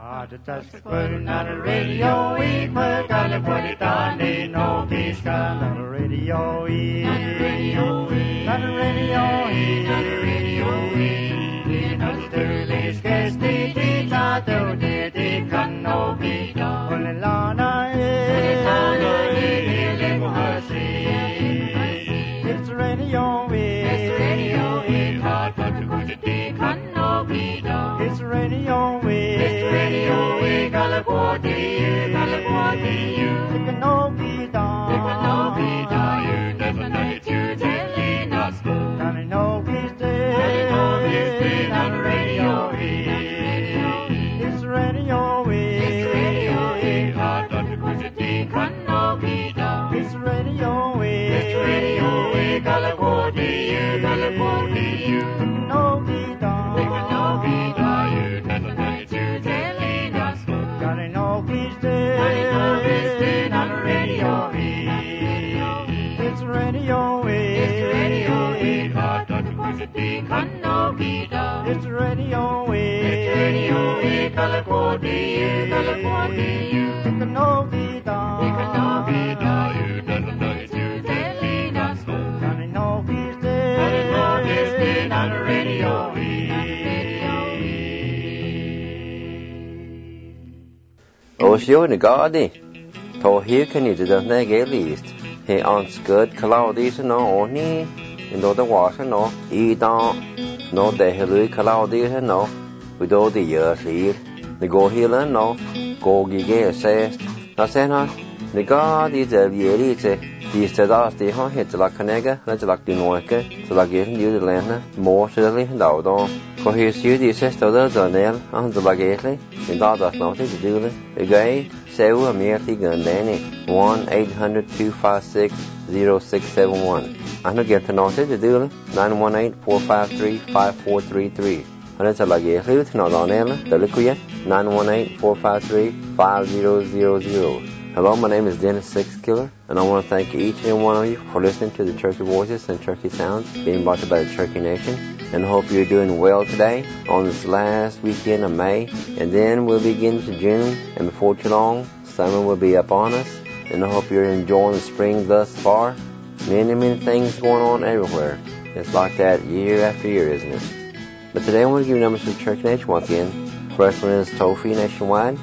Putting on the radio, we put on the put it on the no peace gun on the radio, on the radio, on the radio, on the radio, on the early sketch, the tattoo, the can no be done. Only Lana, it's radio, it's radio, hard but to put it, can no be done. It's radio, California, it can no be done. It can no be done. You never know it, you telling us. Can it no be stayed? Can it no be stayed on the radio? It's radio, it's radio, hard not to push it, can no be done. It's radio, California, California, it can no be done. It can no be done. You never know it, you telling us. Can it no be stayed? Can it no be stayed on the radio? It's radio, it's radio, hard not to push it, can no be done. It's radio, California, California, it can no be done. It can no be done. You never know it, you telling us. Can it no be stayed? Can it no be stayed on the radio? Osio na gadi. To here can you do that at least. He anskud Claudius no oni. No the water no. E don't. No the helu Claudius no. We do the years here. The go healer no. Go gige says. Na sena. The gadi the yeri the stadas the ha hit la canega. Let's like the noike. So like getting you the land. More silly down. For his duty says to the Daniel and the bagately, in that's nothing to do with it. Again, say we are merely going to 1-800-256-0671. I don't get to nothing to do with it. 918-453-5433. And it's a bagately to know Daniel, the liquid 918-453-5000. Hello, my name is Dennis Sixkiller, and I want to thank each and one of you for listening to the Turkey Voices and Turkey Sounds being brought to you by the Turkey Nation. And I hope you're doing well today on this last weekend of May. And then we'll begin to June, and before too long, summer will be upon us. And I hope you're enjoying the spring thus far. Many things going on everywhere. It's like that year after year, isn't it? But today I want to give you numbers for the Turkey Nation once again. First one is toll-free nationwide,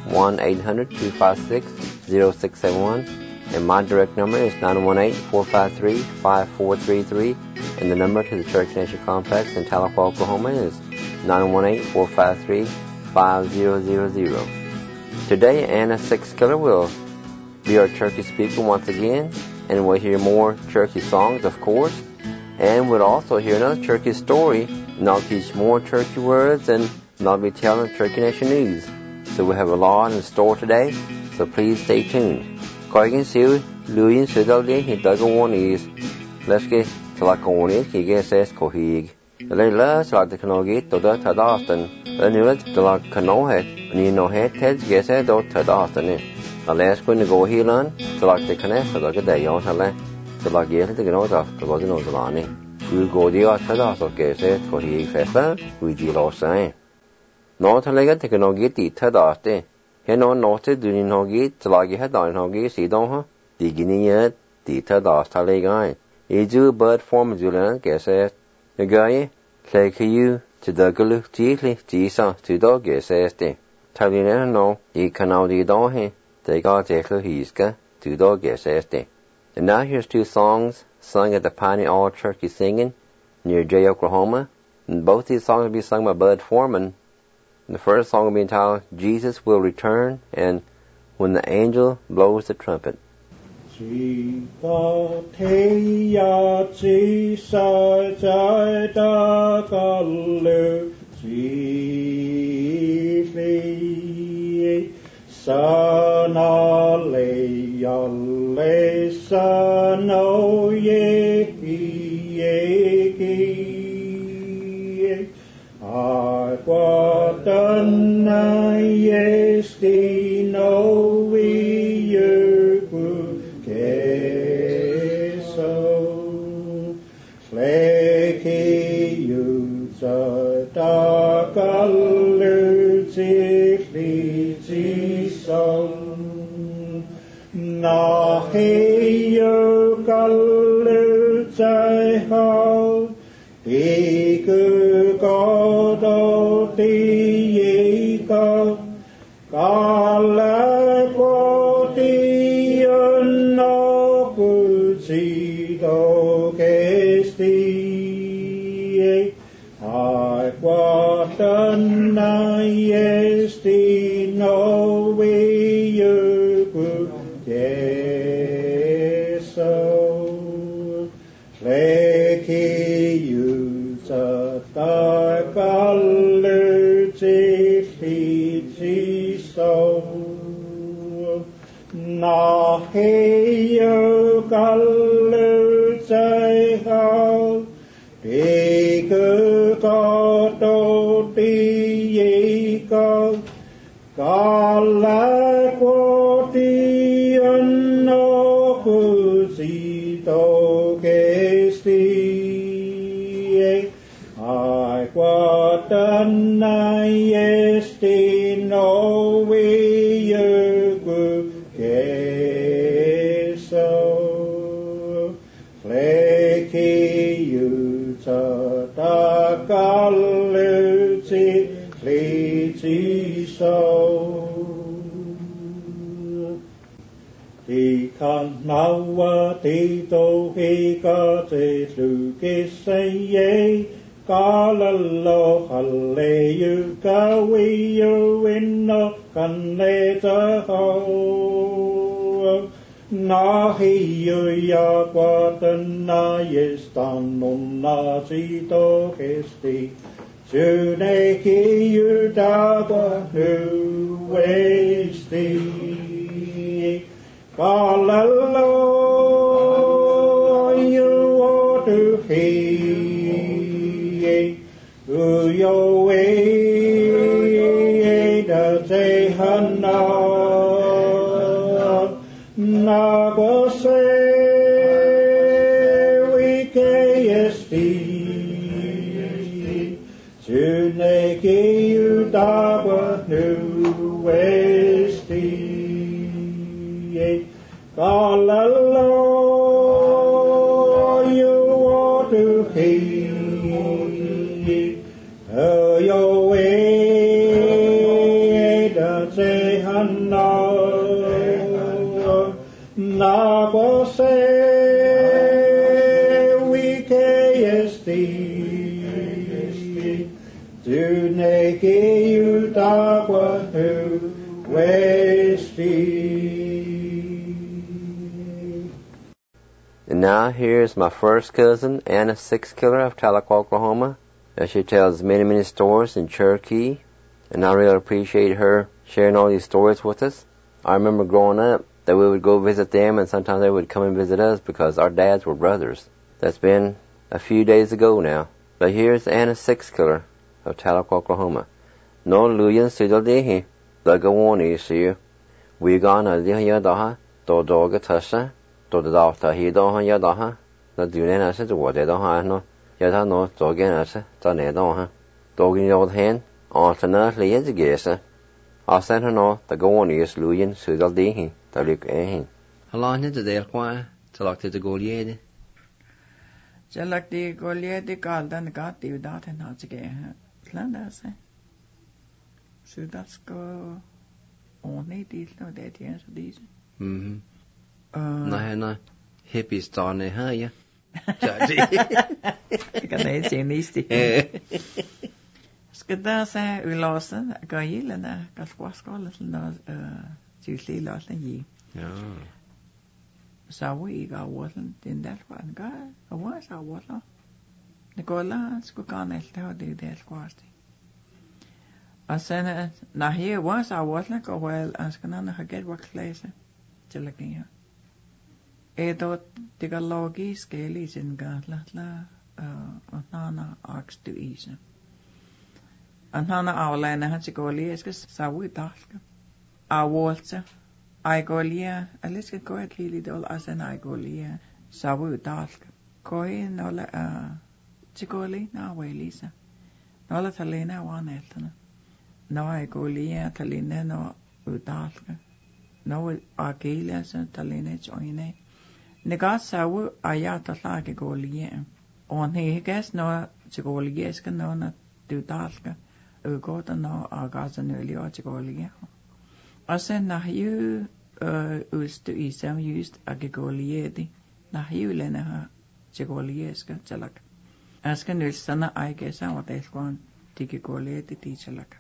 1-800-256-0671. And my direct number is 918-453-5433. And the number to the Turkey Nation Complex in Tahlequah, Oklahoma is 918-453-5000. Today, Anna Sixkiller will be our turkey speaker once again. And we'll hear more turkey songs, of course. And we'll also hear another turkey story. And I'll teach more turkey words, and I'll be telling Turkey Nation news. So we have a lot in store today, so please stay tuned. Koigan siu, Luyin Sidaldi, he dug one is. Let's get to like on it, he gets as Kohig. The last like the Kanogit, to the Tadaston, the new to like Kanohet, and you know head heads gets a dot Tadaston. The last one to go here on, to like the Connect, like a day on Hale, to like get to get out of the Lozino Zalani. We'll go the Tadaston gets it, Kohig Festa, we deal all saying. Not a leg to Kanogit, the Tadaste. He no noted doing no gate to like head on no gate, see don't her? The guinea yet, the Tadasta leg eye. A Jew bird form Julian guess it. The guy, like you to the Gulu, Teakley, Tisa, to dog guess it. Tell you no, he can now the door he. They got Eklo Hiska, to dog guess it. And now here's two songs sung at the Piney All Turkey Singing near Jay, Oklahoma. And both these songs will be sung by Bud Foreman. The first song will be entitled, Jesus Will Return, and When the Angel Blows the Trumpet. Quatana yesti no we keso fleki yusa takalu zikli Nå heio gallu sig hal, ikke godt og det ikke galle på dien og Gudsid og gæstig. Ej, hvordan er gæstig, når vi Gud Jesus. Lække juser dig galde til hit sol. Når heio galde sig hal, ikke godt og det ikke galle på dien og Gudsid og gæstig. Ej, hvordan er gæstig, når vi Gud Jesus. Flække juter der galde til lidt sol. De kan naue det dog ikke til lykke sig. Gallo halleju gawiu inno kan lete ho. Nahiu ja quaten na jestan onna sito gesti. Syneki judaba nu esti. Gallo you ought to hear. Yo way da te hanna na go se we kesti Syneki judaba nu esti. Gallo you ought to hear. Yo way da te hanna na go se we kesti Syneki judaba nu esti. And now here's my first cousin, Anna Sixkiller of Tahlequah, Oklahoma. She tells many, many stories in Cherokee, and I really appreciate her sharing all these stories with us. I remember growing up that we would go visit them, and sometimes they would come and visit us because our dads were brothers. That's been a few days ago now. But here's Anna Sixkiller of Tahlequah, Oklahoma. No luyan sidal dehi, the gawani issue. We gone a dehi daha, do doga tasha, do the daughter he dohan yadaha, the dunan said what they don't know. Yet no dogen as a nedoha. Dogging the old hand, alternately education. I sent her no, the gawani is luyan sidal dehi, the look ahin. How long did they acquire to lock to the goliad? Jalak goliad called then got you that and not again. Flanders, eh? So that's go only these no that years of these. No, hippies done it, huh? Yeah. Kan jeg se næste. Skal der så ulåsen går gillende kan skåle sådan noget tydelig låsen i. Ja. Så vi går wåsen den der var en gør og var så wåsen. Det går la skulle kan alt det der skåste. Og så når her var så wåsen går vel anskana har get what clase til at gøre. Edo tiga logisk elisin gatla nana akstu ise. Nana avlaina hatsigolieskas sawi talka. Awolta aigolia aliska koet lili dol asen aigolia sawi talka. Koi nola tsigoli na welisa. Nola talina waneltana. No aigolia talina no utalka. no Agilia så talinech oine. Nega sawu ayatala ke golie. On he gas no golie ska no na dudalka. Ugoda no agaza nulio golie. Asen na ju ustu isam just agolie di. Na ju lena ha golie ska chalak. Aska nulsana I guess I what else one tiki golie di chalak.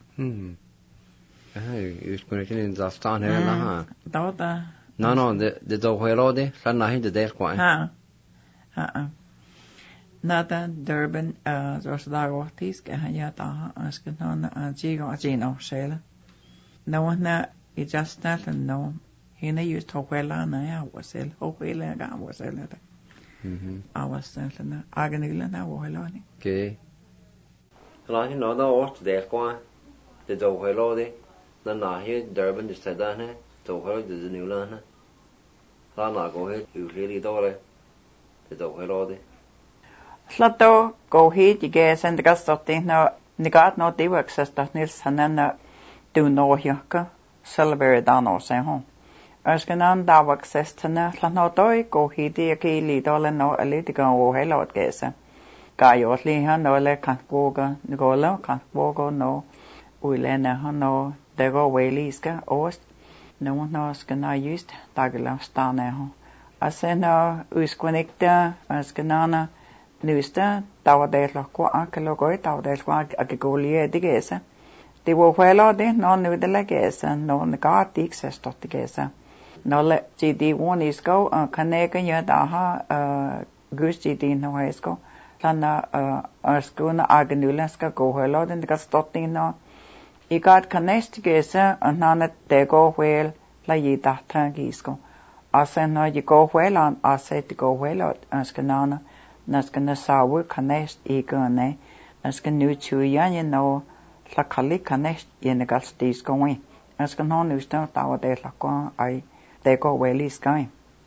Ursprungligen in Zastan här na. Dauta. No, det då hela det. Sen när inte det kvar. Ha. Nada Durban så där åtis kan han ja ta ska någon jigo jino sela. No na it just not no. Hina just to hela na ja wasel. Hela ga wasel det. I was sen aganila na hela ni. Okay. Lahi no da åt det kvar. Det då hela det. När här Durban det städa här. Då hela det nu lana. Lana går helt utled då det då hela det. Slato go hit ige sen det gastot no negat no de access that nils hanna do no hjaka silver dano sen hon. Askenan da access tna slano toy go hit ige li dole no ali de go hela at gese. Gajotli han no le kan boga gola kan boga no uilena han no de go weliska ost no no skana just dagla stane ho. Asena uskonekta askenana Nysta tavadella ko akelo ko tavadella ko agolie digesa. Det var hela det någon nu det lägesa någon gatik så stort digesa. Nolle GD one is go kaneka ja daha gusti din no hesko. Lana askuna agnulaska go hela den det stort din no. I gat kanest digesa anana det go wel la yita tangisko. Asena je go welan aset go welot askanana. Naskana sawu kanest igane naskan nu chuyan no la kali kanest yenegal stis going naskan hon usta tawa de la ko ai de go welis kai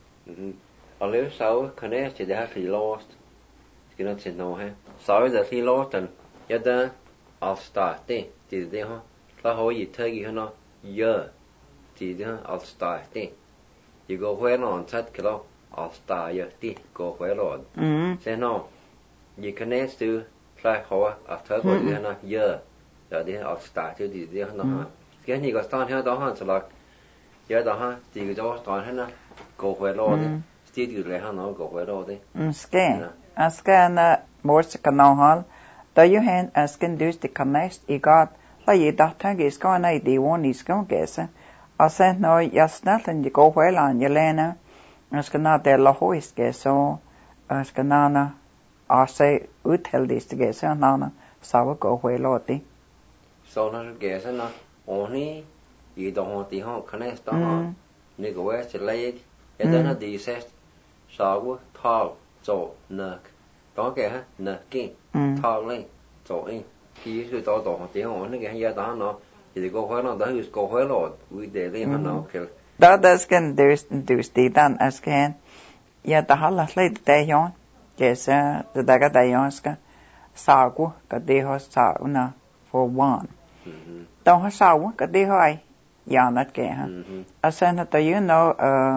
Alle sawu kanest det har fri lost skinat sen no he sawu det fri lost den yada al starte det ha la ho yi tagi hana ye det al starte you go when on chat kilo I'll start your tea go where Lord. Say no. You can ask to fly hoa after what you know year. So then I'll start to do the no. Cái gì có start here đó ha, so like giờ đó ha, thì cái đó start here go where Lord. Still you le ha no go where Lord. Scan. Ascan more canal hall. Do you hand ascan do the connect I got la yi da tag is go na di one is go guess. I said no just nothing you go where on Yelena. Askana de la hoiske så askanana ase utheldistige så nana sava go hueloti så när det gäser na oni I då har de har kanest då ni går väl till läge den det ses sava tal så nak đó kìa ha naki tal lên så in khi cái đó har de har ni cái đó nó thì go huel nó đó hus go huel rồi vi det det han nó Da skan dus ditan askan ya tahalla leit te yon kesa de daga dayonska sagu ka de ho sauna for one da ho sagu ka de ho ai ya nat ke ha asan ta you know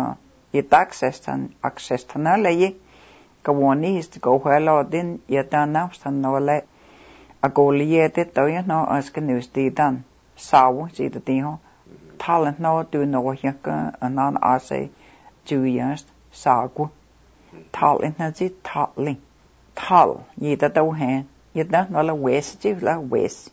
it access tan lei ka woni is to go hello din ya ta na stan no le agolie te to you know askan dus ditan sagu si de ho talent no do no hjaka anan ase 2 years sagu talent na ji talent tal yi da do he yi da no la west ji la west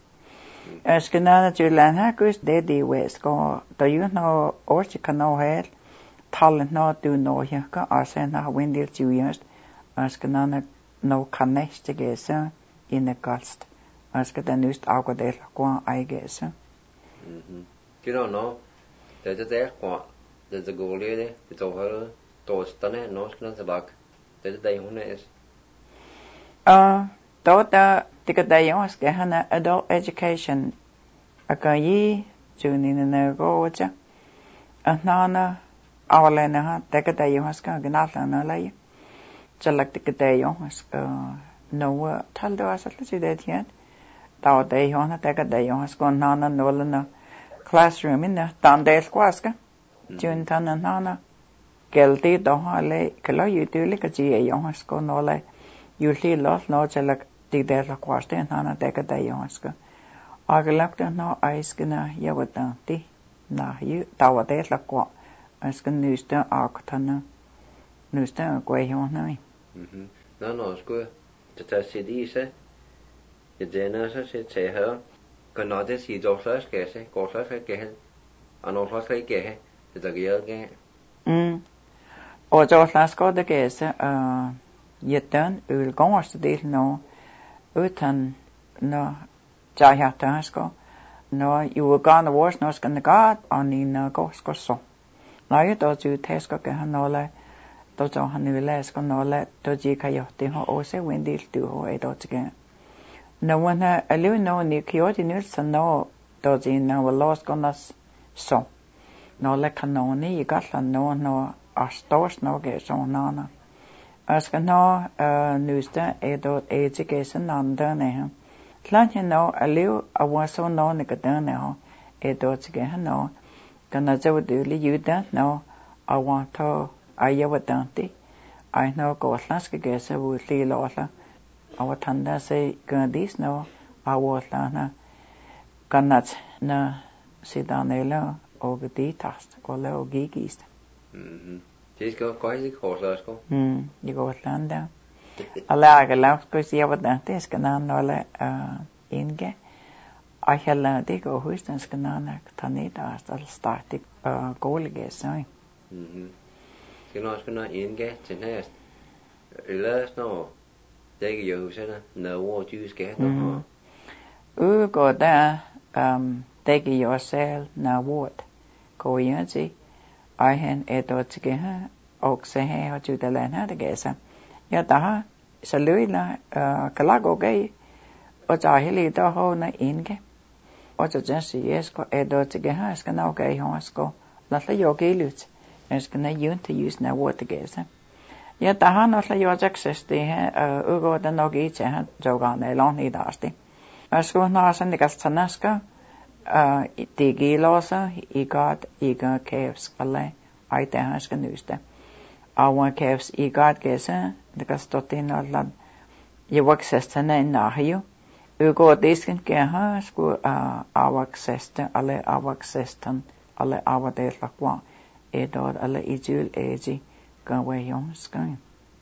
askana ju lan ha kus de di west go do you know or you can know he talent no do no hjaka ase na windir 2 years askana no connect together in the cost askada nust agode ko I guess You don't know. Det qua. Det går det. Det tar tostane norsk lag. Det hon är. Då det jag ska ha adult education. Akayi junin na goja. Nana awalena ha det jag ska gnalla na lei. Chalak det jag ska no tal då så att det igen. Då det jag har jag ska nana nollna classroom in the dandel kwaska Jun tanan hana. Geldi dohale kala yutuli kaji yongasko nole. Yuli los no chala tidela kwaste hana dekada yongasko. Agalakta no aiskina yawatanti. Na yu tawadela kwa. Askan nysta aktana. Nysta kwehjonai. No, sku. Tata sidise. Jedena se teha. Kanade si doslas kese, koslas kese. Anoslas kese. Tatagielge. Og doslas ko de kese yetan ul gongast del no utan no jahatasko no you gone was no skan god on in gosko so. Na yu to ju tesko ke hanola to jo haniles ko nola to ji kayote ho ose wendil tu ho e dot again. No one a lu no ni kyoti nils no to ji na los konas so. No le kanoni i gatla no astos no ge so nana. Aska no nusta e dot e ji ge san anda ne. Tlanche no a lu a waso no ne gadan ho e dot ge no. Kana jo du li yuda no I want to ayawatanti. I know go slaske ge se wu li lola. Awatanda se gandis no awatlana. Kanat na sidanela ogdi tast ole ogigist. Det går quasi korslasko. I Gotlanda. Alla galaf ko si awatanti skanan ole inge. I hella det go hustan skanan tanita al startik golige sai. Skana inge til næst. Ellers når det ikke jo sådan noget du skal have. Go der take yourself now what. Go yanti. I han eto tige og se her til det land her det gæsa. Ja der så løyla kalago gay og der hele der ho na inge. Og så just yes go eto tige her skal nok gay hosko. Lad det jo gælut. Jeg skal nævne til just når det gæsa. Ja, der har noget jo access det her ugo den nok i til han jogane lang i dagste. Jeg skulle nå sådan det gastanaska det gilosa I got caves alle I der han skal nyste. Our caves I got gæsa det kan stå til noget jo access til en nahio. Ugo det skal gøre skulle our access til alle our access til alle our del lakwa edod alle ijul eji gawe yonskan.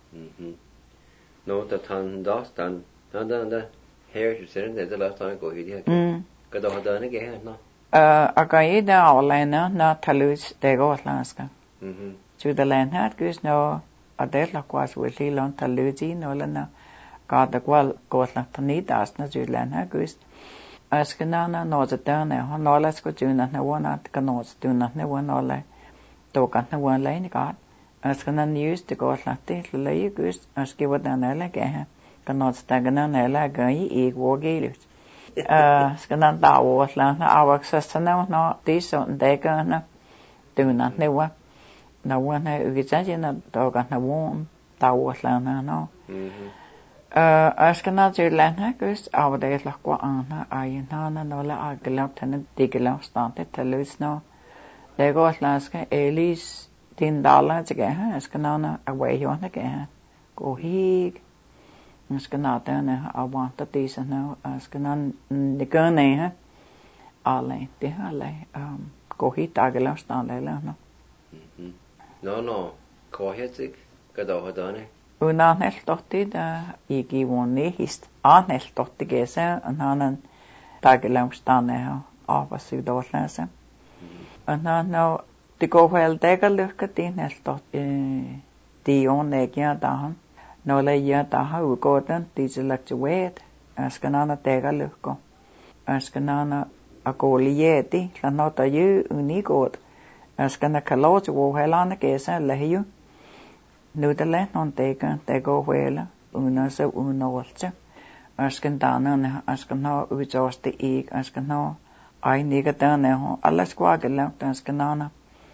No, that han dostan. Da her du ser det last time go hidia. Kada hadane ge no. Agaida awlena na talus de gotlandska. To the land hat gus no adela kwas wili lon taluji no lana kada kwal gotland tanidas na juland ha gus. Askanana no zatane ho no las ko juna na wana kanos tuna na wana le to kan na wana le ni god. Askan news to go latte le gus aski wadana le ge kanot stagana na la gai I wogelut skan da wo la na awak sasana no tiso ndega na tuna ne wa na wana ugijaje na to kan na won ta wo la na no askan na julan ha gus awde la kwa ana ayna na no la aglaut na diglaut stante telus no de go laska elis din dollar til gæha, jeg skal navne away hjørne gæha. Gå hig. Jeg skal navne avvanta disse nå. Jeg skal navne negønne her. Alle, det her alle. Gå hit dagelavstand eller nå. No, gå hit ikke. Hvad der har done? Unan helt dotti, da jeg giver hist. An helt dotti gæsa, og han en dagelavstand her. Av og syv dårlæse. Og han det går vel dækker lykke din helt dot de onægger der når læger der har udgået den disse laktuet skal nana dækker lykke skal nana at gå lige det så når der jo unigot skal na kalot hvor helane gæsa læge nu der land non dækker går vel uden så unolte skal danne skal nå udjoste ikke skal nå ej nikker der nå alle skvager der skal nana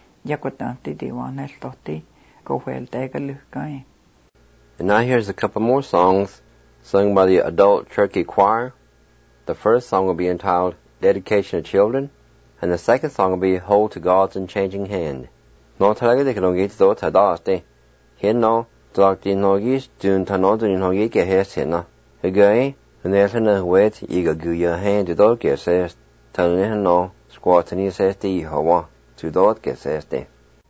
And now here's a couple more songs sung by the adult Cherokee choir. The first song will be entitled Dedication to Children, and the second song will be Hold to God's Unchanging Hand. No talaga de kanogit do tadaste. Hen no dog din nogis dun tanodun hogi ke hesena. Again, and elena wet iga guya hand do ke says tanen no squatani says the hawa to dot ke says de.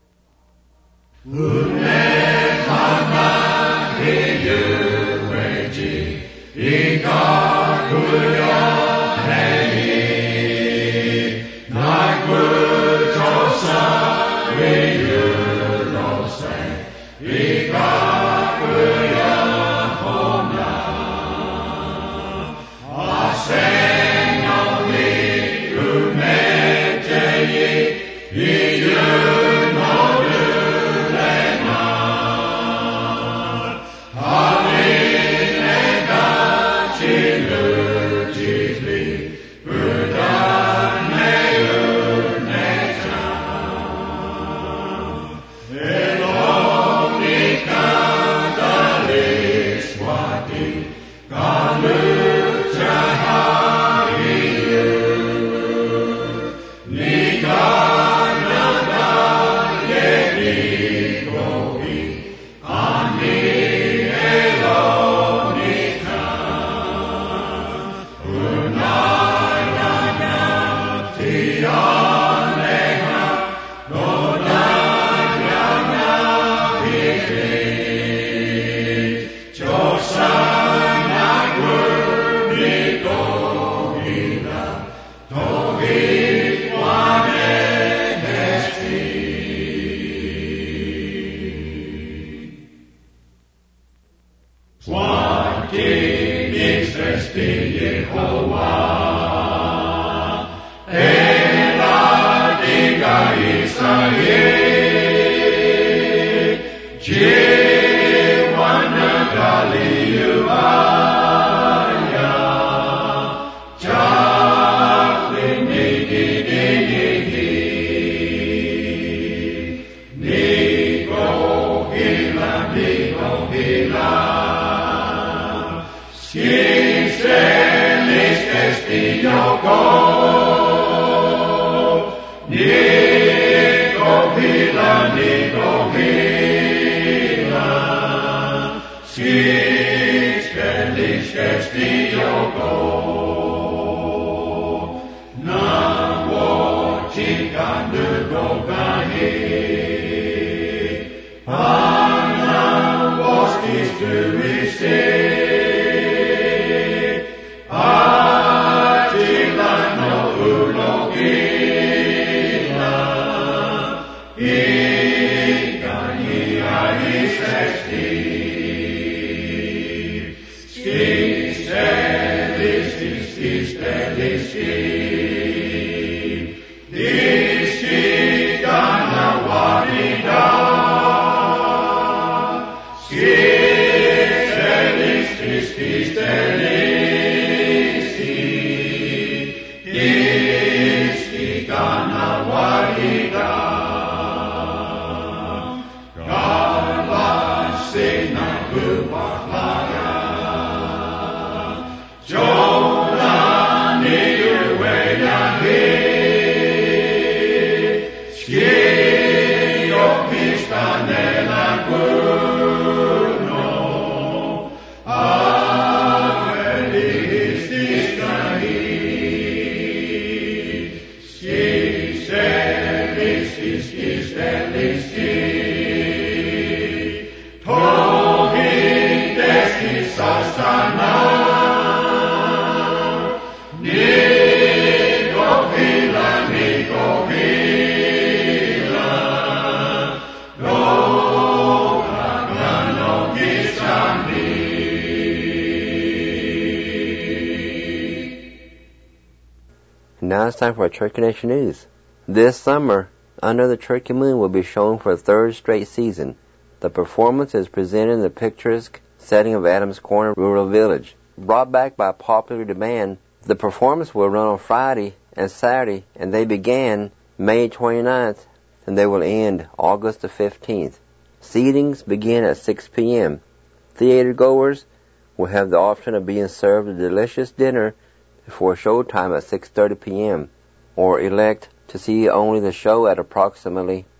Now it's time for our Church Connection News. This summer, Under the Turkey Moon will be shown for a third straight season. The performance is presented in the picturesque setting of Adams Corner Rural Village. Brought back by popular demand, the performance will run on Friday and Saturday, and they began May 29th, and they will end August the 15th. Seatings begin at 6 p.m. Theater goers will have the option of being served a delicious dinner before showtime at 6:30 p.m. or elect to see only the show at approximately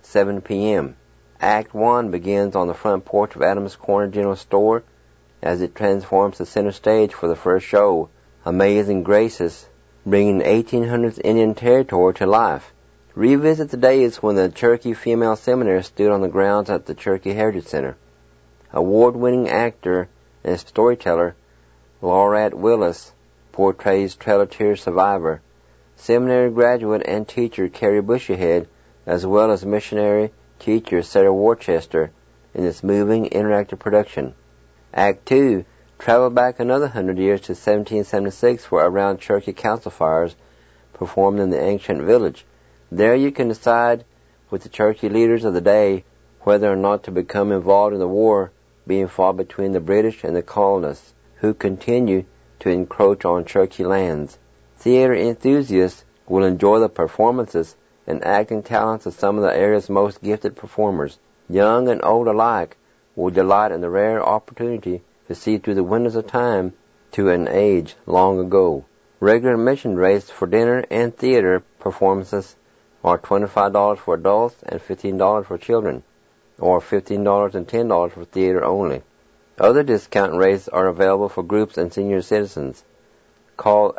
7 p.m. Act 1 begins on the front porch of Adams Corner General Store as it transforms the center stage for the first show, Amazing Graces, bringing 1800s Indian territory to life. Revisit the days when the Cherokee Female Seminary stood on the grounds at the Cherokee Heritage Center. Award-winning actor and storyteller Laurette Willis portrays Trail of Tears survivor, seminary graduate and teacher Carrie Bushyhead, as well as missionary teacher Sarah Worcester in this moving interactive production. Act 2, travel back another 100 years to 1776 for Around Cherokee Council Fires performed in the ancient village. There you can decide with the Cherokee leaders of the day whether or not to become involved in the war being fought between the British and the colonists, who continue to encroach on Cherokee lands. Theater enthusiasts will enjoy the performances and acting talents of some of the area's most gifted performers. Young and old alike will delight in the rare opportunity to see through the windows of time to an age long ago. Regular admission rates for dinner and theater performances are $25 for adults and $15 for children, or $15 and $10 for theater only. Other discount rates are available for groups and senior citizens. Call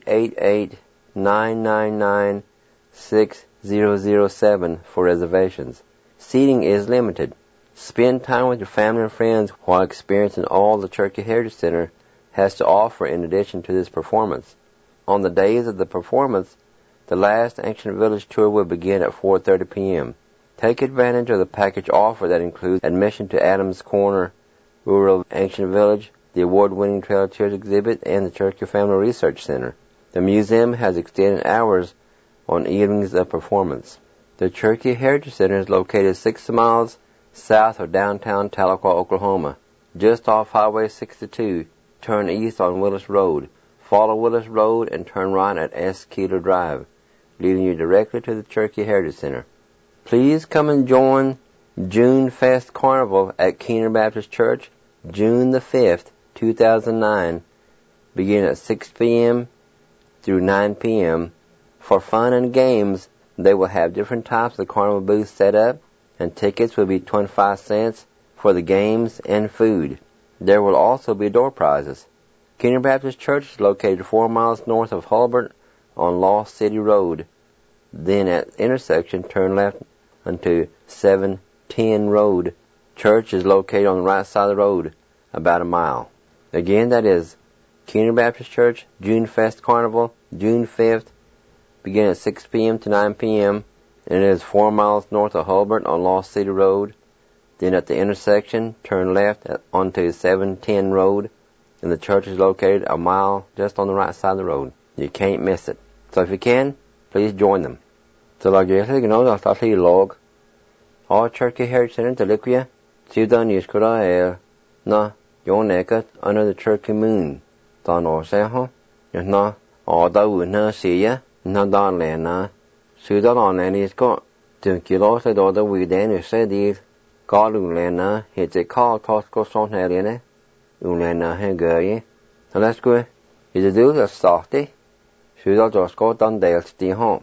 888-999-6007 for reservations. Seating is limited. Spend time with your family and friends while experiencing all the Cherokee Heritage Center has to offer in addition to this performance. On the days of the performance, the last Ancient Village tour will begin at 4:30 p.m. Take advantage of the package offer that includes admission to Adams Corner Rural Ancient Village, the award-winning Trail of Tears exhibit, and the Cherokee Family Research Center. The museum has extended hours on evenings of performance. The Cherokee Heritage Center is located 6 miles south of downtown Tahlequah, Oklahoma. Just off Highway 62, turn east on Willis Road. Follow Willis Road and turn right at S. Keeler Drive, leading you directly to the Cherokee Heritage Center. Please come and join June Fest Carnival at Keener Baptist Church, June the 5th, 2009, beginning at 6 p.m. through 9 p.m. For fun and games, they will have different types of carnival booths set up, and tickets will be 25 cents for the games and food. There will also be door prizes. Keener Baptist Church is located 4 miles north of Hulbert on Lost City Road. Then at intersection, turn left onto 710 Road. Church is located on the right side of the road, about a mile. Again, that is Keener Baptist Church, June Fest Carnival, June 5th, beginning at 6 p.m. to 9 p.m., and it is 4 miles north of Hulbert on Lost City Road. Then at the intersection, turn left onto 710 Road, and the church is located a mile just on the right side of the road. You can't miss it. So if you can, please join them. So like you know, that's the log. All Cherokee Heritage Center to Liquia, Sudan Yuskura na yon eket under the Cherokee moon. Da no se ho, na all da wuna see ya, na da lena. Sudan on any is got. To kilo se do the we then you say these. Galung lena, hits a call Costco son helene. Ulena hegøye. Så let's go. Is it do the starty? Sudan just go down Dale Sti home.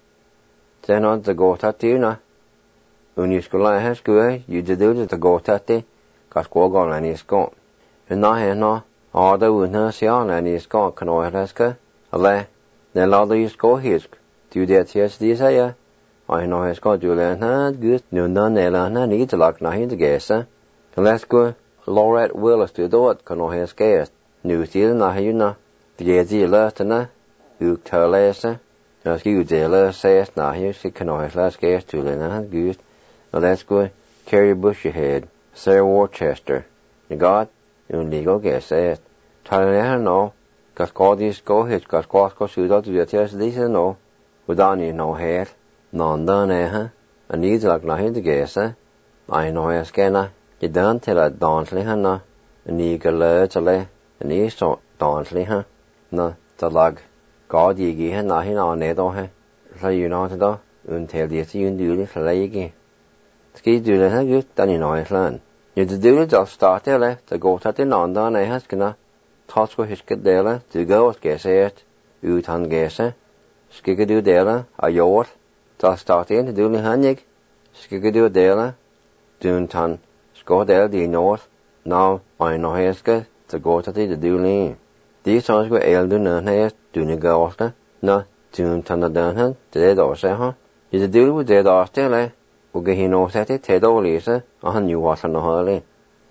Then on the go tatina. Uniscola has go, you do the go tati. Cause go on and is gone. And no, all the winner see on and is gone, can I ask her? Ale, then lather you go his. Do that yes, this I know has got you learn good. No, none, Elana needs a lock, nothing to guess, So let's go. Laurette Willis to do it, can I ask her? New season, you know. The Yazi Lertana, you tell Lessa. As you dealer says, you see, can I ask her to learn good. Now let's go. Carrie Bushyhead, Sarah Worcester. You got? You legal guess it. Tell her no. Cause God is go his, cause Costco shoot out to the test, this is no. Without you no head. None done, I need like nothing to guess, I know I scanner. You done till I dance, no. And you can learn to lay, and you so dance, no, the lug. God, you give nothing on it, so you know to do, until this you do it, lay. Ski do that good, then you know it's learn. You do it just start there, to go to the London, I has gonna toss with his kid there, to go as guess it, ut han guess, skigga do there, a yacht, just start in to do the handig, Skiggedu dela, Duntan, Skodel di north, now I know heska, to go to the Dulin. These songs were elder none has, Dunigosta, no, Duntan the Dunhan, dead or seha. Is a deal with dead or still, Uga he knows that it, Ted Olisa, on you was on the Hurley.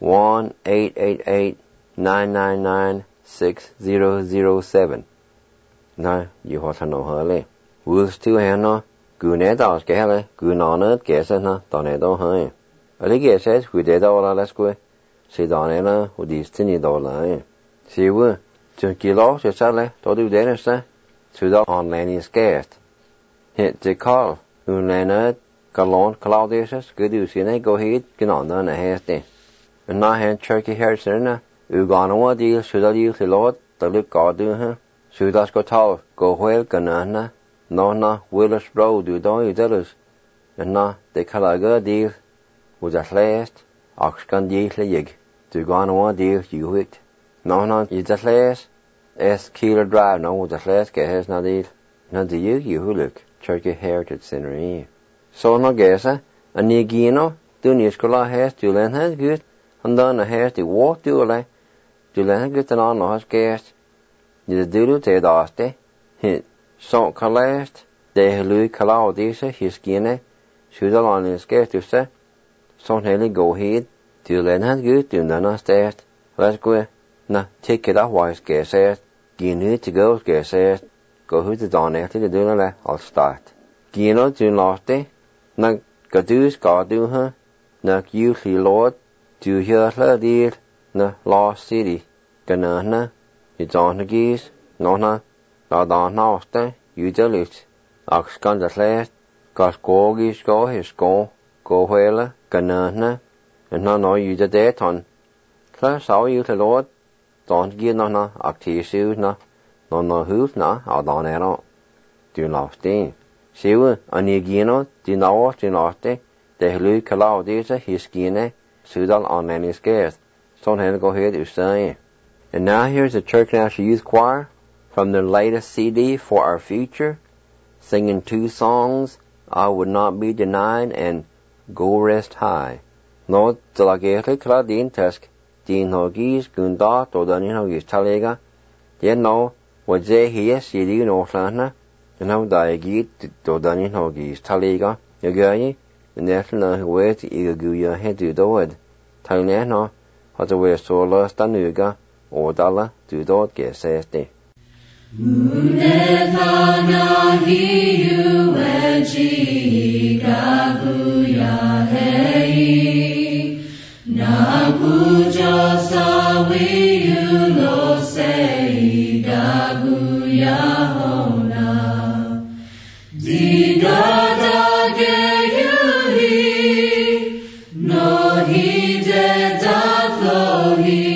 1-888-999-6007. No, you was on the Hurley. Wolves to Hannah. Guned aus gale, gunanet gesena, donedo hai. Ali geses, gudedo ola lesque, si donena, udistini dola. Si wu, tu kilo, si sale, dodu denesta, suda on lani skast. Hit de call, unlena, galon, claudius, gudusine, go heed, gunanda, na heste. And na hen turkey hair serna, uganawa deal, suda deal, the lord, the look godu, ha. Sudas go tall, go whale, ganana. No, Willis bro do you tell us? And na, de calaga deal was at last, Oxcan deal yig, to go on one deal you it. No, is at last, Killer Drive, no, was at last, get his na deal. Na do you who look, Turkey heritage scenery. So no guessa, and Nigino, do Niskola has to learn has good, and then a has to walk to a to learn good and on has guest. You do te daste, hit. Så kalast, det lui kalau disse hiskine, sudalani sketuse, sån heli go hit, till en han gut undan stert, let's go, na, take it up wise geset, ginu to go geset, go who the dawn after the dunale, I'll start. Gino to loste, na, gadus gadu her, na, usually lord, to hear her deal, na, lost city, ganana, it's on the geese, no na, la dan naste, udelit, Oxcan the last, got gogis go his go whale, ganana, and no you the dead on. Class how you the lord, don't give no activities no who's na, I'll don it. Do not stay. See you, and you gino, do not the Louis Calaudisa, his skinny, Sudal on any scares. Don't have to go ahead to say. And now here's the Church National Youth Choir from their latest CD, For Our Future, singing two songs, I Would Not Be Denied and Go Rest High. No, the lagere Claudine Tusk, Dean Hoggies, Gunda, Dodanin Hoggies Talega, then no, what they hear CD in Orlana, and how they get Dodanin Hoggies Talega, Yagayi, and national way to Igaguya head to do it. Tailano, how the way so lost Danuga, or Dalla, to do it, get safety. Unefana hiu eji gaguya hei na pujo sawi lo sei gaguya hona digada ge yuhi no hi de da flohi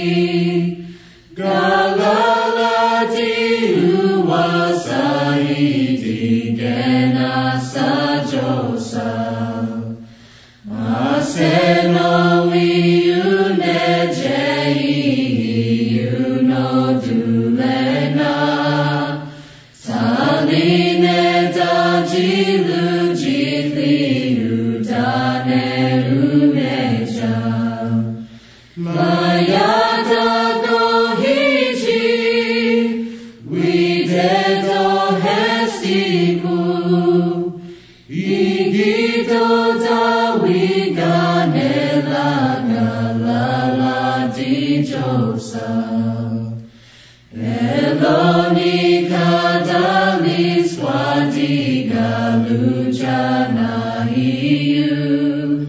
Aseno dulena saline da jilu jitli udane umeja mayada go hiji we dedo hestiku igito da we ganela galala di josa Eloni kadali swadi galujana hiu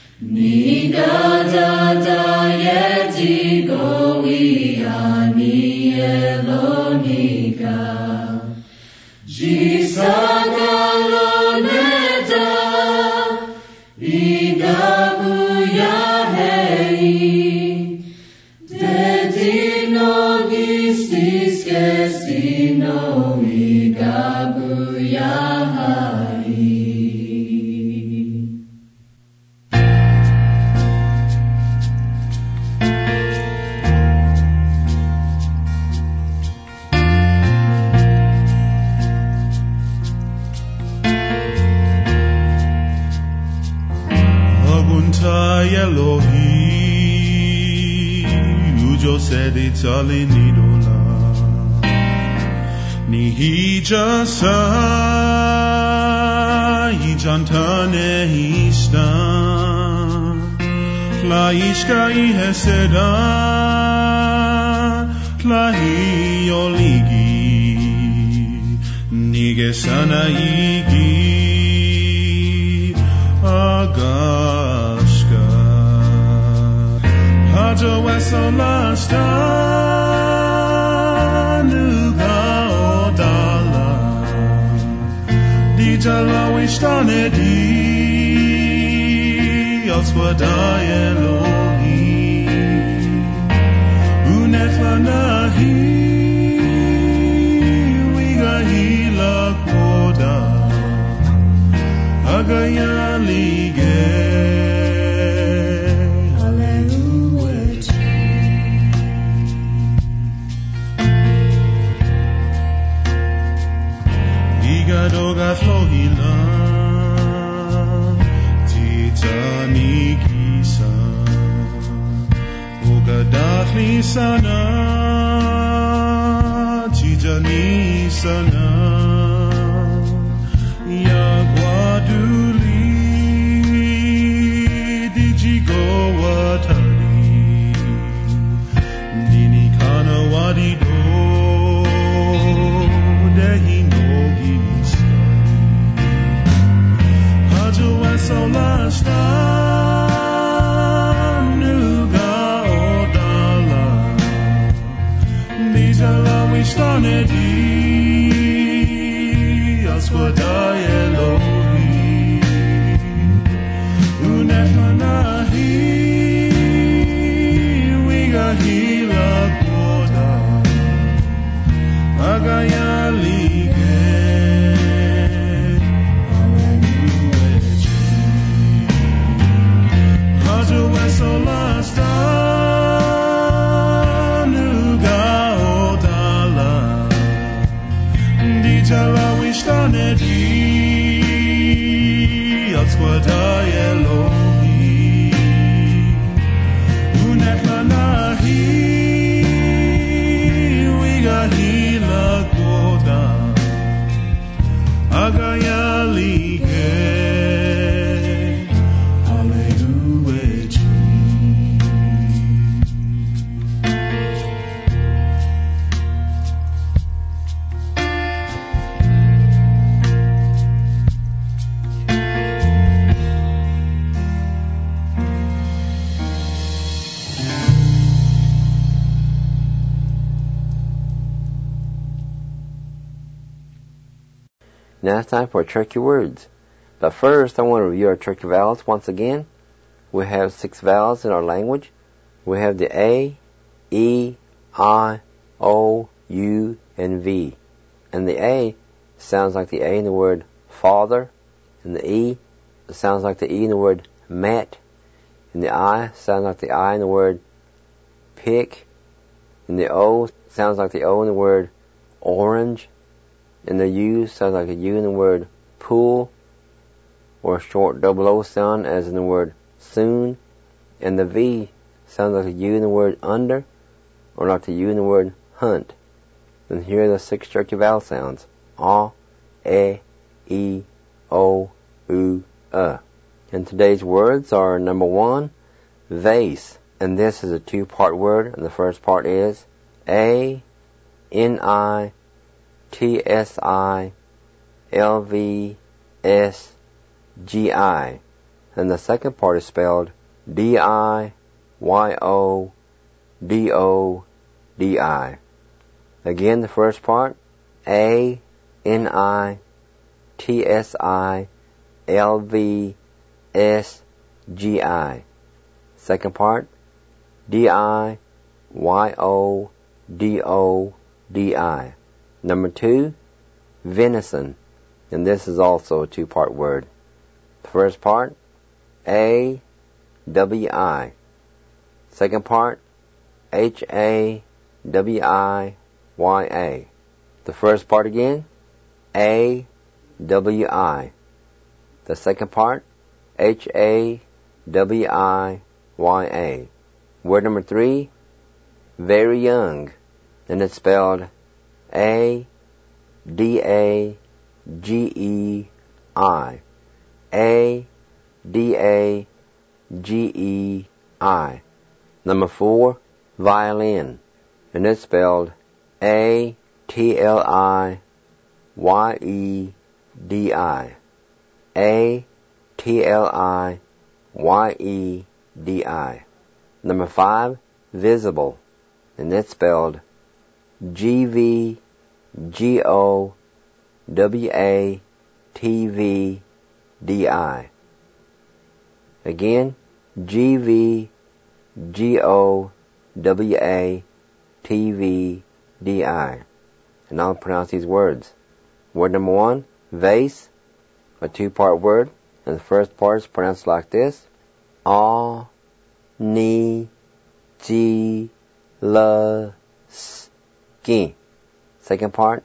Nigada da yeti goiani elonika Jisaka loneta Igabuya hei Dedino gistis gestino Igabuya hai Elohi Ujo sedi tali nidola Nihija sa Ijantane histan Laishka iheseda Lahi oligi Nigesana igi Agashka Hajo esolasta Nuga odala Dijala wishtane di Oswada Elohi Unefanahi Wigahila Koda Agayalige Hallelujah Igadoga Flohila Titanikisa Ugadafni sana Tijani sana Yagwaduli Dijigo watari Nini kana wadido Dehi no gisani Hajo esolasta Nuga odala Nijala wishtanedi Aswada Elohi Unefanahi Wigahila Koda Agayalige Hajo esolasta Nuga odala Dijala Wishtane Aswada Elohi Unefanahi Wigahila Koda Agayalige Hallelujah Now it's time for Turkey words. But first, I want to review our Turkey vowels once again. We have 6 vowels in our language. We have the A, E, I, O, U, and V. And the A sounds like the A in the word father. And the E sounds like the E in the word met. And the I sounds like the I in the word pick. And the O sounds like the O in the word orange. And the U sounds like a U in the word pool, or a short double O sound as in the word soon. And the V sounds like a U in the word under, or like the U in the word hunt. And here are the 6 Turkey vowel sounds. A, E, O, U, And today's words are number 1, vase. And this is a 2-part word, and the first part is A-N-I-T-S-I-L-V-S-G-I. And the second part is spelled D-I-Y-O-D-O-D-I. Again, the first part, A-N-I-T-S-I-L-V-S-G-I. Second part, D-I-Y-O-D-O-D-I. Number 2, venison. And this is also a 2-part word. The first part, A-W-I. Second part, H-A-W-I-Y-A. The first part again, A-W-I. The second part, H-A-W-I-Y-A. W-I-Y-A. Word number 3, very young, and it's spelled A-D-A-G-E-I. A-D-A-G-E-I. Number 4, violin, and it's spelled A-T-L-I-Y-E-D-I. A-T-L-I-Y-E-D-I. Number 5, visible, and it's spelled G-V-G-O-W-A-T-V-D-I. Again, G-V-G-O-W-A-T-V-D-I. And I'll pronounce these words. Word number 1, vase, a 2-part word, and the first part is pronounced like this: A-Ni-Ji-La-S-Ki. Second part,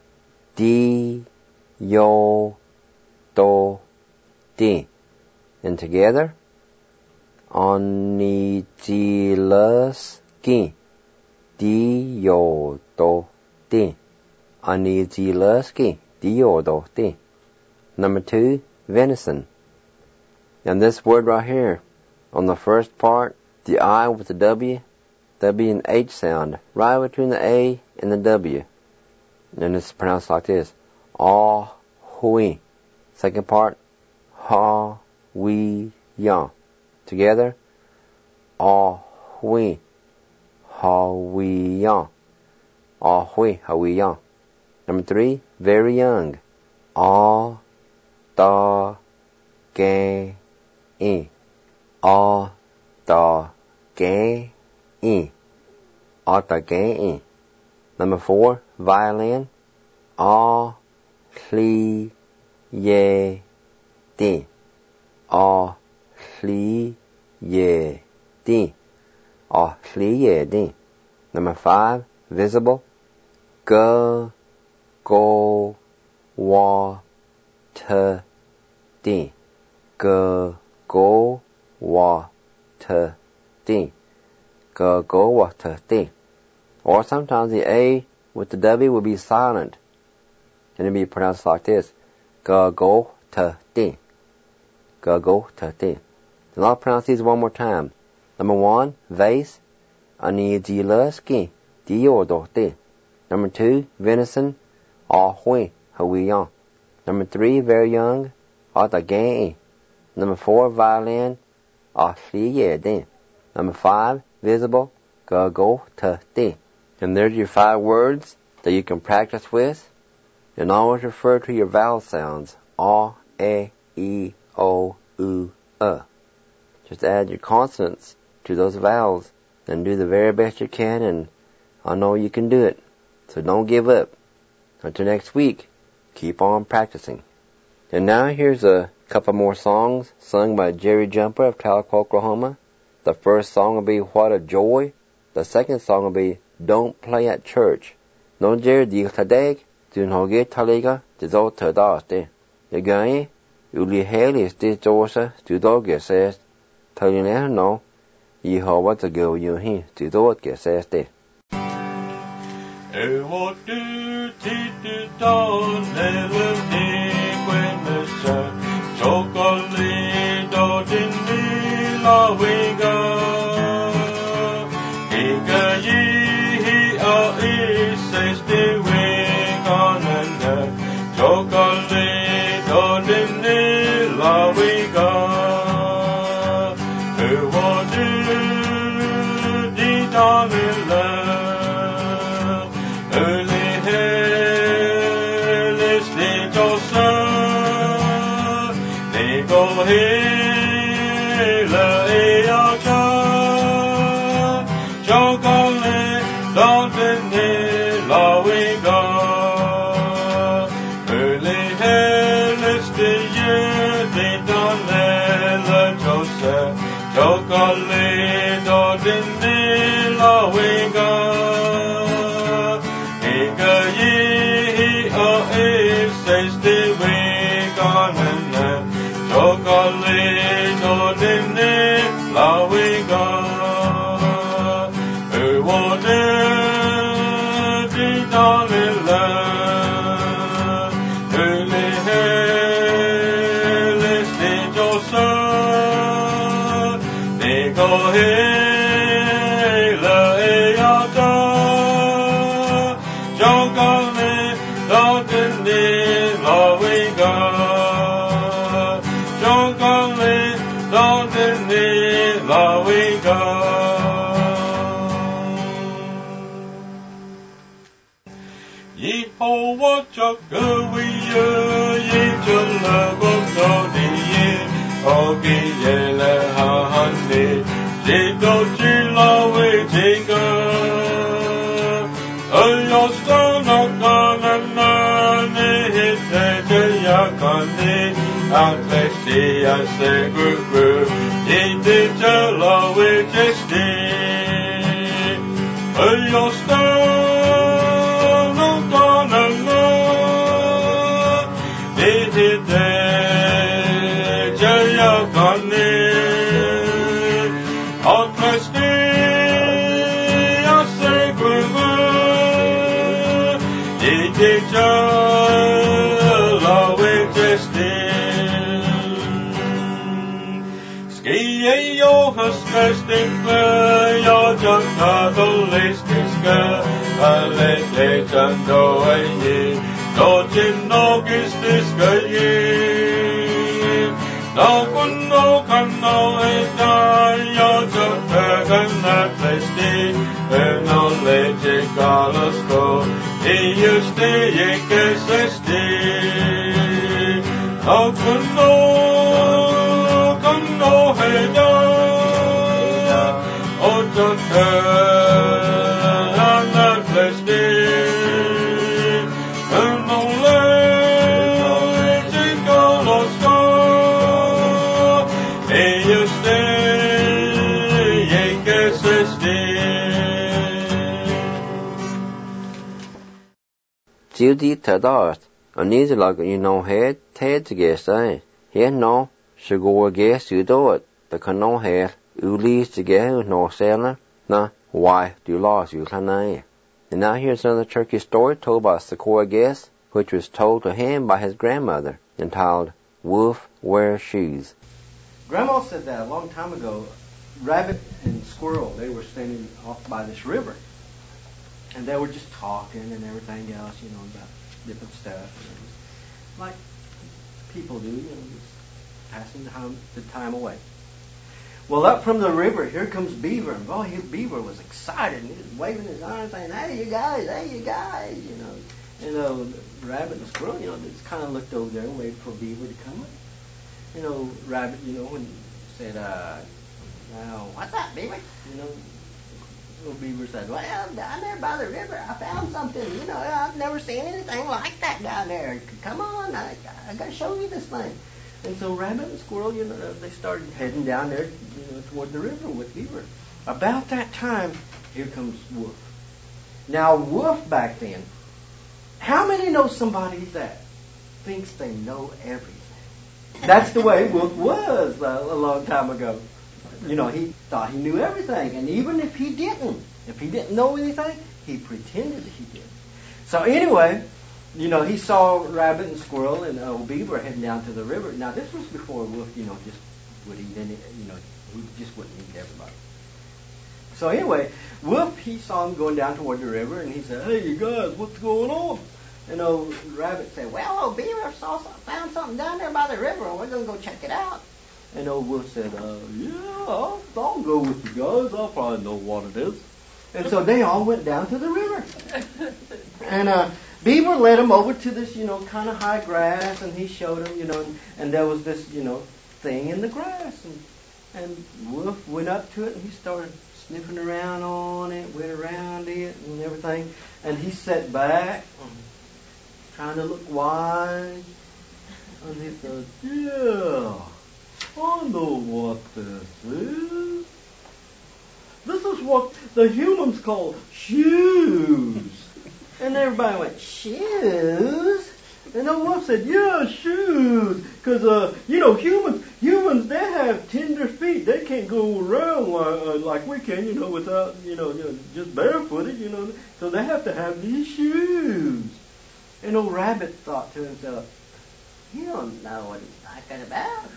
D-Yo-Do-Di. And together, Onijilaski, Di-Yo-Do-Di. Onijilaski, Di-Yo-Do-Di. Number 2, venison. And this word right here, on the first part, the I with the W and H sound, right between the A and the W. And it's pronounced like this: Ah-hui. Second part, Ha-wi-yang. Together, Ah-hui, Ha-wi-yang. Ah-hui, Ha-wi-yang. Number 3, very young. Ah-da-ge-i. Ah-da-ge-i. Ah-da-ge-i. Number 4, violin. Ah-li-ye-di. Ah-li-ye-di. Ah-li-ye-di. Number 5, visible. G-go-wa-t-di. G-go-wa-t-di. G-go-wa-t-di. Or sometimes the A with the W will be silent, and it'll be pronounced like this: G-go-t-di. G-go-t-di. And I'll pronounce these one more time. Number 1, vase. Onijilaski, Di-Yo-Do-Di. Number 2, venison. Ah-hui, Ha-wi-yang. Number 3, very young. Ah-da-ge-i. Number 4, violin. Ah-li-ye-di. Number 5, visible. G-go-t-di. And there's your 5 words that you can practice with. And always refer to your vowel sounds. A, E, O, U, E. Just add your consonants to those vowels and do the very best you can, and I know you can do it. So don't give up. Until next week, keep on practicing. And now here's a couple more songs sung by Jerry Jumper of Tahlequah, Oklahoma. The first song will be What a Joy. The second song will be Don't Play at Church. No Jerry di tadeg, du noge taliga, di zo tadaste. Again, uli helis di josa, du doge says, taline no, Yehovah to go you he, du doge says de. What do titte ta never dig when the sun chocolate dot in the la winga Inga ye is says the wing on and chocolate dot in the la winga what do the darling Chocolate, Judy Tadart, and these like you know head Ted to guess, Here no, she go guess you do it, but can no head, you leave to get no sailor, na, why do you lose you can And now here's another turkey story told by Sequoia Guess, which was told to him by his grandmother, entitled Wolf Wears Shoes. Grandma said that a long time ago, Rabbit and Squirrel, they were standing off by this river. And they were just talking and everything else, about different stuff. Like people do, just passing the time away. Well, up from the river, here comes Beaver. And Beaver was excited. And he was waving his arms saying, hey, you guys. Rabbit and Squirrel, they just kind of looked over there and waited for Beaver to come up. Rabbit, when he said, now, what's up, Beaver? Little Beaver said, well, down there by the river, I found something. I've never seen anything like that down there. Come on, I got to show you this thing. And so Rabbit and Squirrel, they started heading down there, toward the river with Beaver. About that time, here comes Wolf. Now, Wolf back then, how many know somebody that thinks they know everything? That's the way Wolf was a long time ago. He thought he knew everything. And even if he didn't know anything, he pretended he did. So anyway, he saw Rabbit and Squirrel and old Beaver heading down to the river. Now, this was before Wolf, just would eat any, he just wouldn't eat everybody. So anyway, Wolf, he saw them going down toward the river, and he said, hey, you guys, what's going on? And old Rabbit said, well, old Beaver found something down there by the river, and we're going to go check it out. And old Wolf said, yeah, I'll go with you guys. I'll probably know what it is. And so they all went down to the river. And Beaver led them over to this, kind of high grass, and he showed them, and there was this, thing in the grass. And Wolf went up to it, and he started sniffing around on it, went around it, and everything. And he sat back, trying to look wise. And he said, yeah, I know what this is. This is what the humans call shoes. And everybody went, shoes? And the wolf said, yeah, shoes. Because, humans, they have tender feet. They can't go around like we can, without, just barefooted, So they have to have these shoes. And old Rabbit thought to himself, you don't know what he's talking about.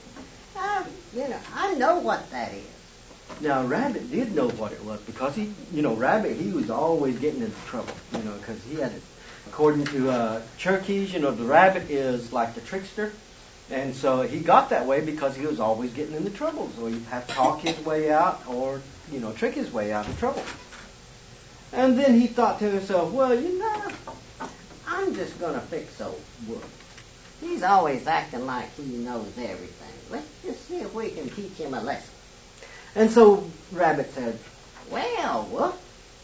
I know what that is. Now, Rabbit did know what it was because Rabbit, he was always getting into trouble, because he had, according to Cherokee, the rabbit is like the trickster. And so he got that way because he was always getting into trouble. So he'd have to talk his way out or, trick his way out of trouble. And then he thought to himself, well, I I'm just going to fix old Wolf. He's always acting like he knows everything. Let's just see if we can teach him a lesson. And so Rabbit said, well, Wolf,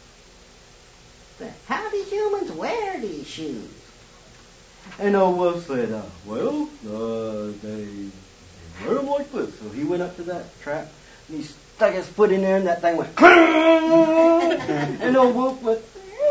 how do humans wear these shoes? And old Wolf said, they wear them like this. So he went up to that trap and he stuck his foot in there and that thing went and old Wolf went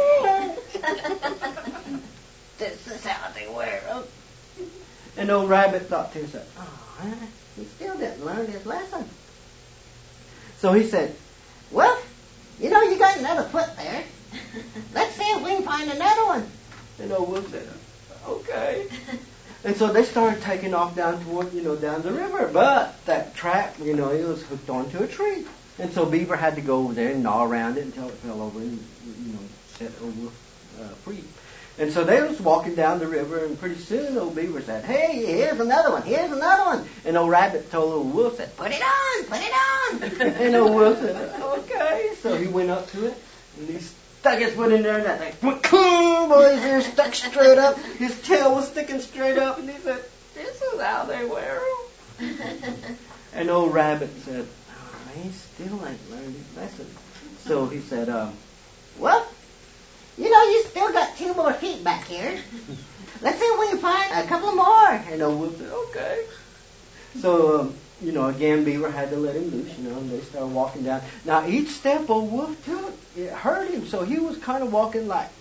this is how they wear them. And old Rabbit thought to himself, he still didn't learn his lesson. So he said, well, you got another foot there. Let's see if we can find another one. And old Wolf said, okay. And so they started taking off down toward, down the river. But that trap, it was hooked onto a tree. And so Beaver had to go over there and gnaw around it until it fell over and, set old Wolf free. And so they was walking down the river, and pretty soon old Beaver said, hey, here's another one, here's another one. And old Rabbit told old Wolf, said, put it on, put it on. And old Wolf said, okay. So he went up to it, and he stuck his foot in there, and that thing, boy, his ear stuck straight up. His tail was sticking straight up, and he said, this is how they wear them. And old Rabbit said, he still ain't learned his lesson. So he said, well, you still got 2 more feet back here. Let's see if we can find a couple more. And old Wolf said, okay. So, again, Beaver had to let him loose, and they started walking down. Now, each step old Wolf took, it hurt him, so he was kind of walking like,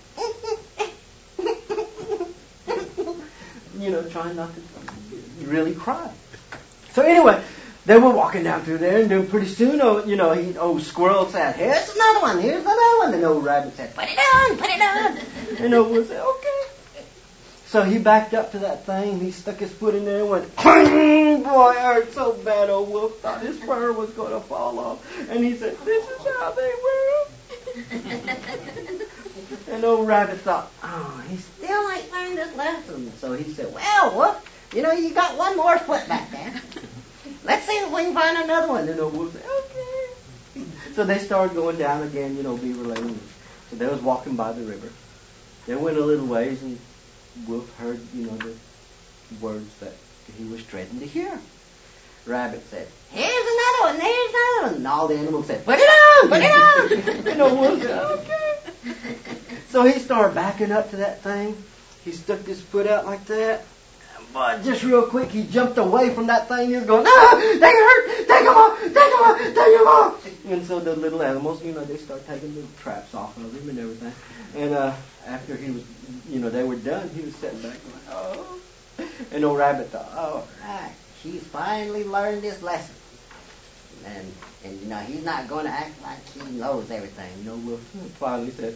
trying not to really cry. So anyway, they were walking down through there, and then pretty soon, old Squirrel said, here's another one, here's another one. And old Rabbit said, put it on, put it on. And old Wolf said, okay. So he backed up to that thing, and he stuck his foot in there and went, boy, it hurt so bad. Old Wolf thought his fur was going to fall off. And he said, this is how they wear them. And old Rabbit thought, he still ain't learned his lesson. So he said, well, Wolf, you got 1 more foot back there. Let's see if we can find another one. And old Wolf said, okay. So they started going down again, Beaver Lane. So they was walking by the river. They went a little ways, and Wolf heard, the words that he was dreading to hear. Rabbit said, here's another one, there's another one. And all the animals said, put it on, put it on. And old Wolf said, okay. So he started backing up to that thing. He stuck his foot out like that. But just real quick, he jumped away from that thing. He was going, they hurt, take them off, take them off, take them off. And so the little animals, they started taking little traps off of him and everything. And after he was, they were done, he was sitting back going, oh. And old Rabbit thought, all right, he's finally learned his lesson. And he's not going to act like he knows everything. Wolf finally said,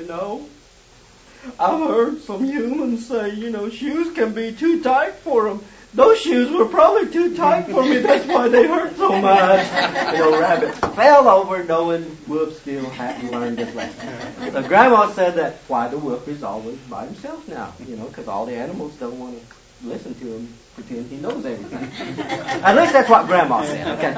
I've heard some humans say, shoes can be too tight for them. Those shoes were probably too tight for me. That's why they hurt so much. And old Rabbit fell over knowing Wolf still hadn't learned his lesson. So Grandma said that's why the wolf is always by himself now, because all the animals don't want to listen to him, pretend he knows everything. At least that's what Grandma said, okay?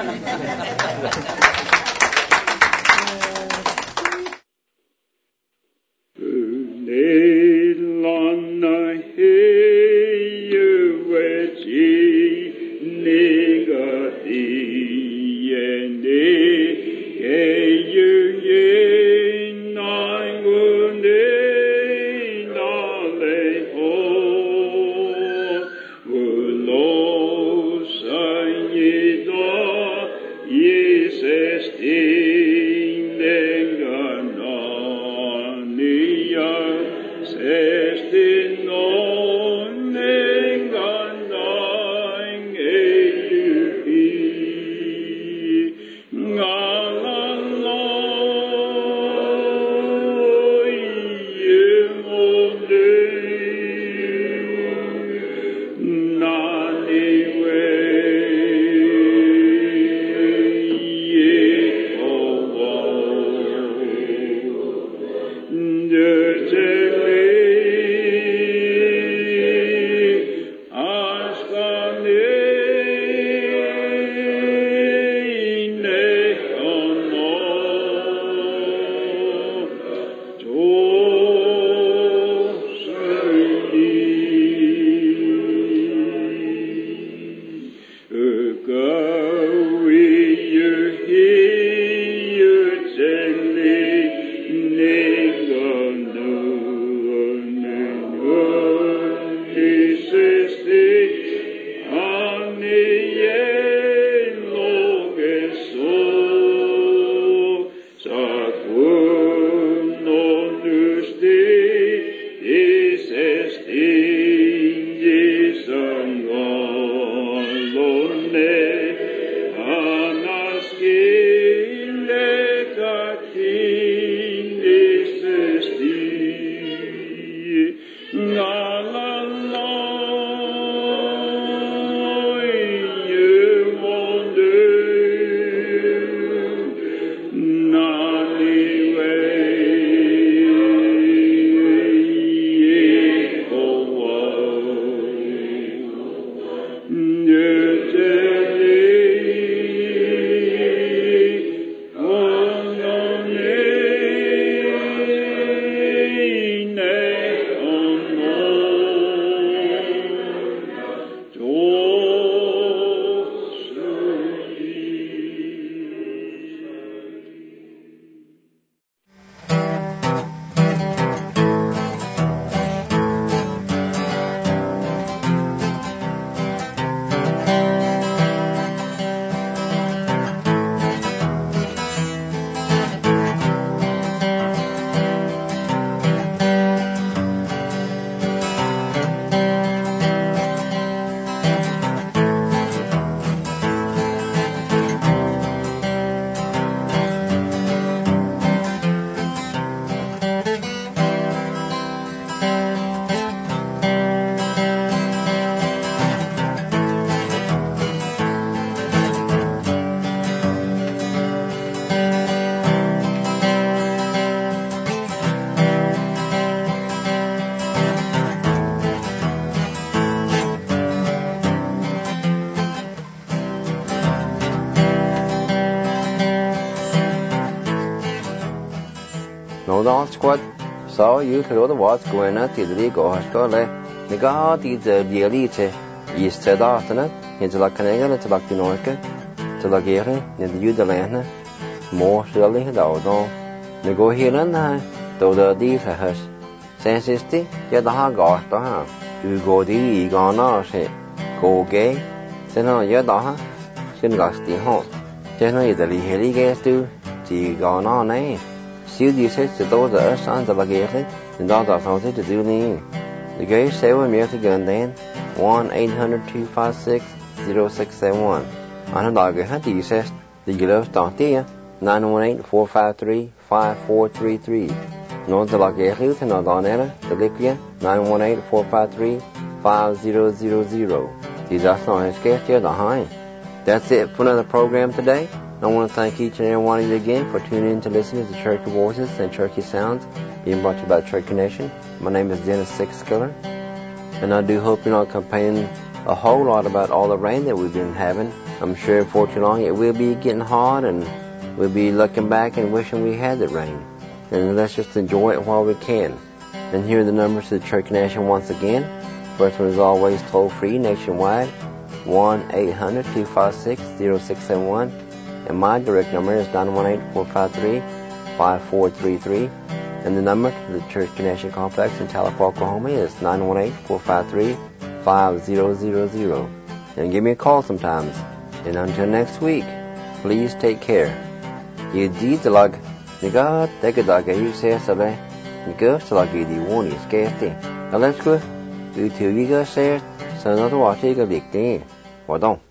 No don squat so you throw the what's going on to the go hostole. The god is the elite is said often into la canega to like the norca to la guerre in the Udalana more surely do the go here and though the deep has sensisti get the hog off to her you go the gone say go gay then on your daughter sin got the home then Italy here gets to see gone on eh siêu đi xét từ tối giờ sáng giờ ba ghé đấy, nên đó là sao thế từ từ này, the guy say when me to gun then 1-800-256-0671. Anh nói cái hát đi xét, the gửi tổng tiền 918-453-5433. Nói giờ ba ghé đấy thì nó đó nè, the lịch kia 918-453-5000. Thì đó là hết cái chưa đó hay. That's it for another program today. I want to thank each and every one of you again for tuning in to listen to the Cherokee Voices and Cherokee Sounds being brought to you by the Cherokee Nation. My name is Dennis Sixskiller, and I do hope you're not complaining a whole lot about all the rain that we've been having. I'm sure before too long it will be getting hot, and we'll be looking back and wishing we had the rain. And let's just enjoy it while we can. And here are the numbers to the Cherokee Nation once again. First one is always toll-free nationwide, 1-800-256-0671. And my direct number is 918-453-5433. And the number to the Cherokee Nation Complex in Talip, Oklahoma is 918-453-5000. And give me a call sometimes. And until next week, please take care. You did the log. You got take a dog. You say something. You go to log. You want you scared thing. Now let's go. You two you go say. So another watch you go big thing. Or don't.